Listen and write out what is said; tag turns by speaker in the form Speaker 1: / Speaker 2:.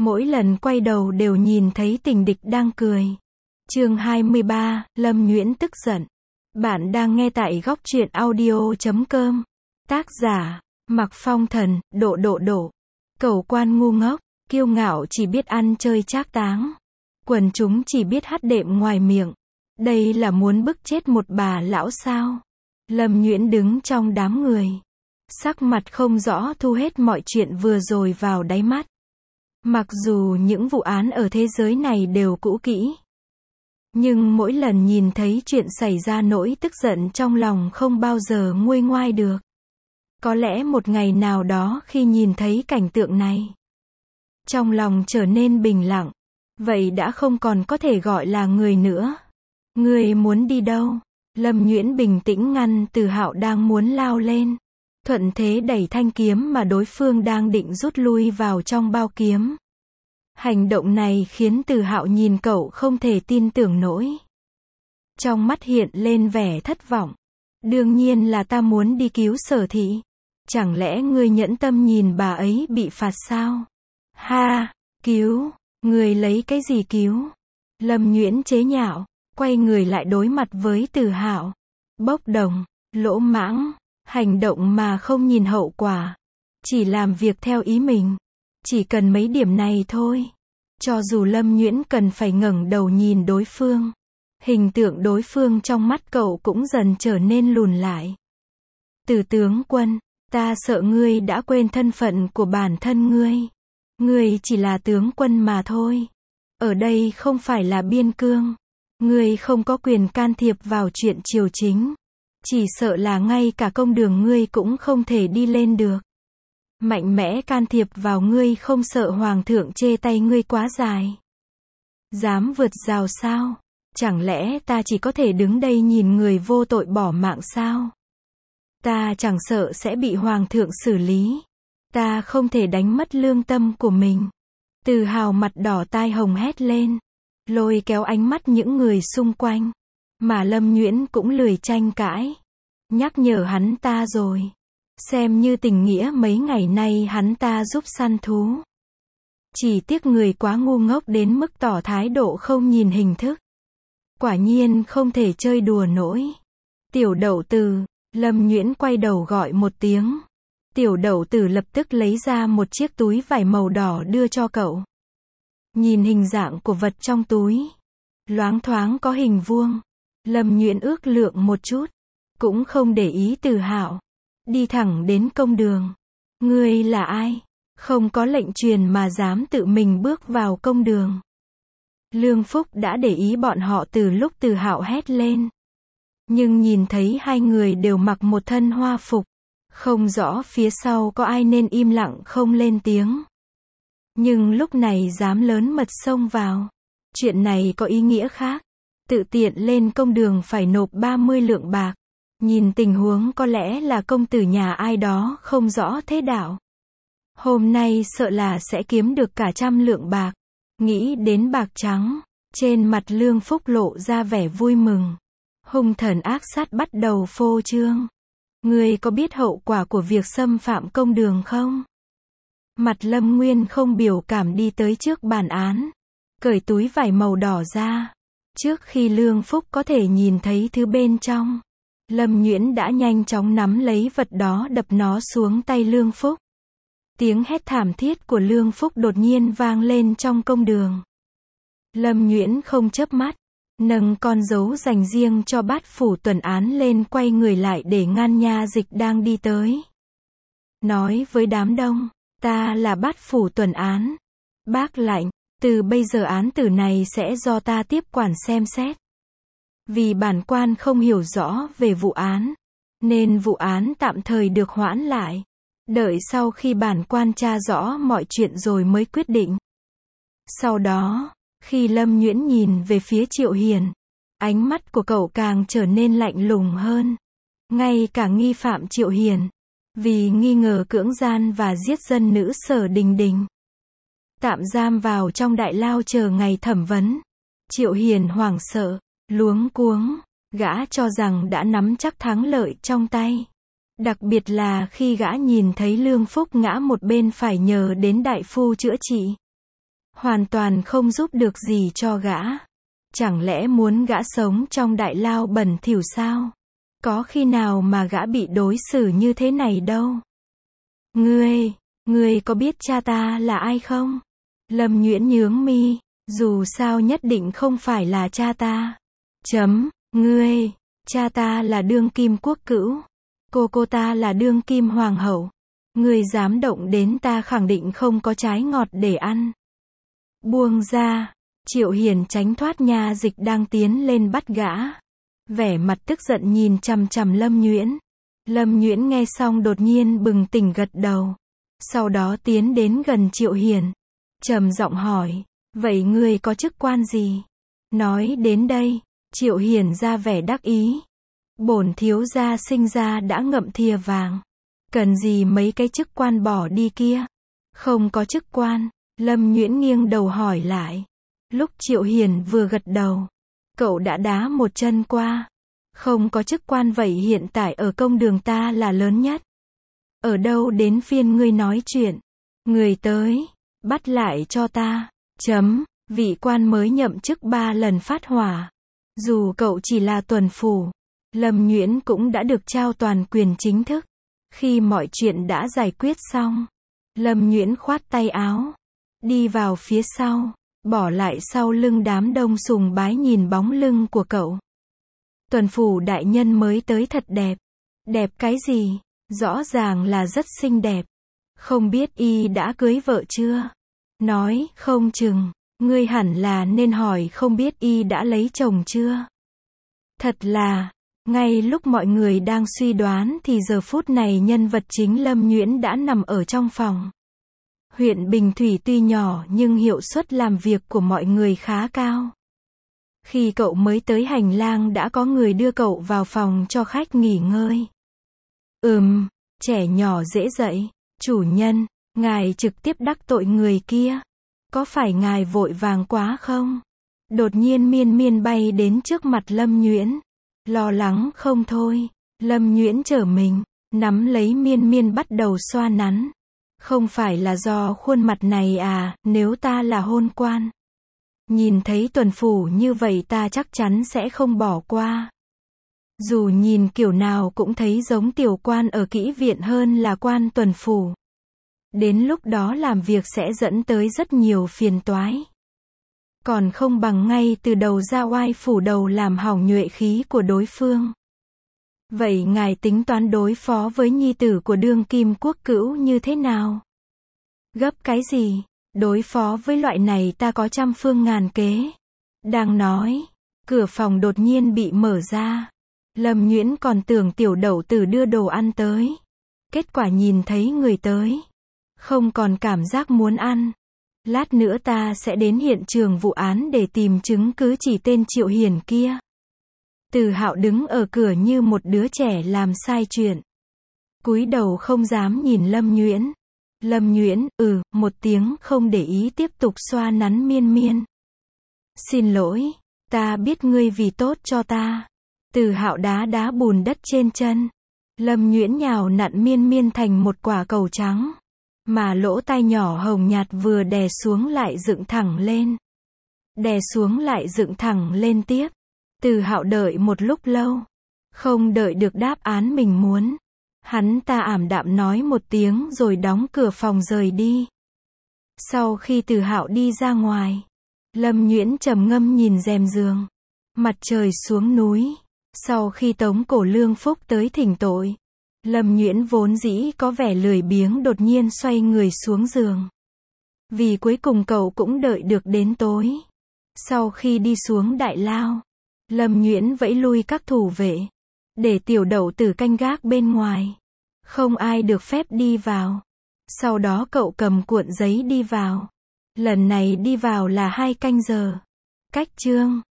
Speaker 1: Mỗi lần quay đầu đều nhìn thấy tình địch đang cười. Chương 23, Lâm Nhuyễn tức giận. Bạn đang nghe tại góc truyện audio.com. Tác giả, Mặc Phong Thần, Độ. Cẩu quan ngu ngốc, kiêu ngạo chỉ biết ăn chơi trác táng. Quần chúng chỉ biết hát đệm ngoài miệng. Đây là muốn bức chết một bà lão sao? Lâm Nhuyễn đứng trong đám người. Sắc mặt không rõ thu hết mọi chuyện vừa rồi vào đáy mắt. Mặc dù những vụ án ở thế giới này đều cũ kỹ, nhưng mỗi lần nhìn thấy chuyện xảy ra nỗi tức giận trong lòng không bao giờ nguôi ngoai được. Có lẽ một ngày nào đó khi nhìn thấy cảnh tượng này, trong lòng trở nên bình lặng, vậy đã không còn có thể gọi là người nữa. Người muốn đi đâu? Lâm Nhuyễn bình tĩnh ngăn Từ Hạo đang muốn lao lên. Thuận thế đẩy thanh kiếm mà đối phương đang định rút lui vào trong bao kiếm. Hành động này khiến Từ Hạo nhìn cậu không thể tin tưởng nổi. Trong mắt hiện lên vẻ thất vọng. Đương nhiên là ta muốn đi cứu Sở Thị. Chẳng lẽ ngươi nhẫn tâm nhìn bà ấy bị phạt sao? Ha, cứu, ngươi lấy cái gì cứu? Lâm Nhuyễn chế nhạo, quay người lại đối mặt với Từ Hạo. Bốc đồng, lỗ mãng, hành động mà không nhìn hậu quả. Chỉ làm việc theo ý mình. Chỉ cần mấy điểm này thôi. Cho dù Lâm Nhuyễn cần phải ngẩng đầu nhìn đối phương, hình tượng đối phương trong mắt cậu cũng dần trở nên lùn lại. Từ tướng quân, ta sợ ngươi đã quên thân phận của bản thân ngươi. Ngươi chỉ là tướng quân mà thôi. Ở đây không phải là biên cương. Ngươi không có quyền can thiệp vào chuyện triều chính. Chỉ sợ là ngay cả công đường ngươi cũng không thể đi lên được. Mạnh mẽ can thiệp vào ngươi không sợ hoàng thượng chê tay ngươi quá dài. Dám vượt rào sao? Chẳng lẽ ta chỉ có thể đứng đây nhìn người vô tội bỏ mạng sao? Ta chẳng sợ sẽ bị hoàng thượng xử lý. Ta không thể đánh mất lương tâm của mình. Từ Hào mặt đỏ tai hồng hét lên. Lôi kéo ánh mắt những người xung quanh. Mà Lâm Nhuyễn cũng lười tranh cãi. Nhắc nhở hắn ta rồi. Xem như tình nghĩa mấy ngày nay hắn ta giúp săn thú. Chỉ tiếc người quá ngu ngốc đến mức tỏ thái độ không nhìn hình thức. Quả nhiên không thể chơi đùa nổi. Tiểu Đậu Tử, Lâm Nhuyễn quay đầu gọi một tiếng. Tiểu Đậu Tử lập tức lấy ra một chiếc túi vải màu đỏ đưa cho cậu. Nhìn hình dạng của vật trong túi. Loáng thoáng có hình vuông. Lâm Nhuyễn ước lượng một chút. Cũng không để ý Từ Hạo. Đi thẳng đến công đường. Ngươi là ai? Không có lệnh truyền mà dám tự mình bước vào công đường. Lương Phúc đã để ý bọn họ từ lúc Từ Hạo hét lên. Nhưng nhìn thấy hai người đều mặc một thân hoa phục. Không rõ phía sau có ai nên im lặng không lên tiếng. Nhưng lúc này dám lớn mật xông vào. Chuyện này có ý nghĩa khác. Tự tiện lên công đường phải nộp 30 lượng bạc. Nhìn tình huống có lẽ là công tử nhà ai đó không rõ thế đạo. Hôm nay sợ là sẽ kiếm được cả 100 lượng bạc. Nghĩ đến bạc trắng, trên mặt Lương Phúc lộ ra vẻ vui mừng. Hung thần ác sát bắt đầu phô trương. Ngươi có biết hậu quả của việc xâm phạm công đường không? Mặt Lâm Nguyên không biểu cảm đi tới trước bàn án. Cởi túi vải màu đỏ ra. Trước khi Lương Phúc có thể nhìn thấy thứ bên trong, Lâm Nhuyễn đã nhanh chóng nắm lấy vật đó đập nó xuống tay Lương Phúc. Tiếng hét thảm thiết của Lương Phúc đột nhiên vang lên trong công đường. Lâm Nhuyễn không chớp mắt, nâng con dấu dành riêng cho Bát Phủ Tuần Án lên quay người lại để ngăn nha dịch đang đi tới. Nói với đám đông, ta là Bát Phủ Tuần Án. Bác lạnh, từ bây giờ án tử này sẽ do ta tiếp quản xem xét. Vì bản quan không hiểu rõ về vụ án, nên vụ án tạm thời được hoãn lại. Đợi sau khi bản quan tra rõ mọi chuyện rồi mới quyết định. Sau đó, khi Lâm Nhuyễn nhìn về phía Triệu Hiền, ánh mắt của cậu càng trở nên lạnh lùng hơn. Ngay cả nghi phạm Triệu Hiền, vì nghi ngờ cưỡng gian và giết dân nữ Sở Đình Đình, tạm giam vào trong đại lao chờ ngày thẩm vấn. Triệu Hiền hoảng sợ, luống cuống, gã cho rằng đã nắm chắc thắng lợi trong tay. Đặc biệt là khi gã nhìn thấy Lương Phúc ngã một bên phải nhờ đến đại phu chữa trị. hoàn toàn không giúp được gì cho gã. Chẳng lẽ muốn gã sống trong đại lao bẩn thỉu sao? Có khi nào mà gã bị đối xử như thế này đâu. Ngươi có biết cha ta là ai không? Lâm Nhuyễn nhướng mi, dù sao nhất định không phải là cha ta. Cha ta là đương kim quốc cữu. Cô ta là đương kim hoàng hậu. Ngươi dám động đến ta khẳng định không có trái ngọt để ăn. Buông ra. Triệu Hiền tránh thoát nha dịch đang tiến lên bắt gã. Vẻ mặt tức giận nhìn chằm chằm Lâm Nhuyễn. Lâm Nhuyễn nghe xong đột nhiên bừng tỉnh gật đầu. Sau đó tiến đến gần Triệu Hiền. Trầm giọng hỏi, vậy ngươi có chức quan gì? Nói đến đây, Triệu Hiền ra vẻ đắc ý. Bổn thiếu gia sinh ra đã ngậm thìa vàng. Cần gì mấy cái chức quan bỏ đi kia? Không có chức quan. Lâm Nhuyễn nghiêng đầu hỏi lại. Lúc Triệu Hiền vừa gật đầu, cậu đã đá một chân qua. Không có chức quan vậy hiện tại ở công đường ta là lớn nhất. Ở đâu đến phiên ngươi nói chuyện? Người tới, bắt lại cho ta. Vị quan mới nhậm chức 3 lần phát hỏa. Dù cậu chỉ là tuần phủ, Lâm Nhuyễn cũng đã được trao toàn quyền chính thức. Khi mọi chuyện đã giải quyết xong, Lâm Nhuyễn khoát tay áo, đi vào phía sau, bỏ lại sau lưng đám đông sùng bái nhìn bóng lưng của cậu. Tuần phủ đại nhân mới tới thật đẹp. Đẹp cái gì? Rõ ràng là rất xinh đẹp. Không biết y đã cưới vợ chưa? Nói, không chừng, ngươi hẳn là nên hỏi không biết y đã lấy chồng chưa? Thật là, ngay lúc mọi người đang suy đoán thì giờ phút này nhân vật chính Lâm Nhuyễn đã nằm ở trong phòng. Huyện Bình Thủy tuy nhỏ nhưng hiệu suất làm việc của mọi người khá cao. Khi cậu mới tới hành lang đã có người đưa cậu vào phòng cho khách nghỉ ngơi. Trẻ nhỏ dễ dạy. Chủ nhân, ngài trực tiếp đắc tội người kia. Có phải ngài vội vàng quá không? Đột nhiên Miên Miên bay đến trước mặt Lâm Nhuyễn. Lo lắng không thôi. Lâm Nhuyễn trở mình, nắm lấy Miên Miên bắt đầu xoa nắn. Không phải là do khuôn mặt này à, nếu ta là hôn quan. Nhìn thấy tuần phủ như vậy ta chắc chắn sẽ không bỏ qua. Dù nhìn kiểu nào cũng thấy giống tiểu quan ở kỹ viện hơn là quan tuần phủ. Đến lúc đó làm việc sẽ dẫn tới rất nhiều phiền toái. Còn không bằng ngay từ đầu ra oai phủ đầu làm hỏng nhuệ khí của đối phương. Vậy ngài tính toán đối phó với nhi tử của đương kim quốc cữu như thế nào? Gấp cái gì? Đối phó với loại này ta có trăm phương ngàn kế. Đang nói, cửa phòng đột nhiên bị mở ra. Lâm Nhuyễn còn tưởng tiểu đậu tử đưa đồ ăn tới. Kết quả nhìn thấy người tới. Không còn cảm giác muốn ăn. Lát nữa ta sẽ đến hiện trường vụ án để tìm chứng cứ chỉ tên Triệu Hiền kia. Từ Hạo đứng ở cửa như một đứa trẻ làm sai chuyện. Cúi đầu không dám nhìn Lâm Nhuyễn. Lâm Nhuyễn, một tiếng không để ý tiếp tục xoa nắn Miên Miên. Xin lỗi, ta biết ngươi vì tốt cho ta. Từ Hạo đá bùn đất trên chân. Lâm Nhuyễn nhào nặn Miên Miên thành một quả cầu trắng. Mà lỗ tai nhỏ hồng nhạt vừa đè xuống lại dựng thẳng lên. Đè xuống lại dựng thẳng lên tiếp. Từ Hạo đợi một lúc lâu. Không đợi được đáp án mình muốn. Hắn ta ảm đạm nói một tiếng rồi đóng cửa phòng rời đi. Sau khi Từ Hạo đi ra ngoài, Lâm Nhuyễn trầm ngâm nhìn rèm giường. Mặt trời xuống núi. Sau khi Tống Cổ Lương Phúc tới thỉnh tội, Lâm Nhuyễn vốn dĩ có vẻ lười biếng đột nhiên xoay người xuống giường. Vì cuối cùng cậu cũng đợi được đến tối. Sau khi đi xuống đại lao, Lâm Nhuyễn vẫy lui các thủ vệ, để tiểu đậu tử canh gác bên ngoài. Không ai được phép đi vào. Sau đó cậu cầm cuộn giấy đi vào. Lần này đi vào là 2 canh giờ. Cách chương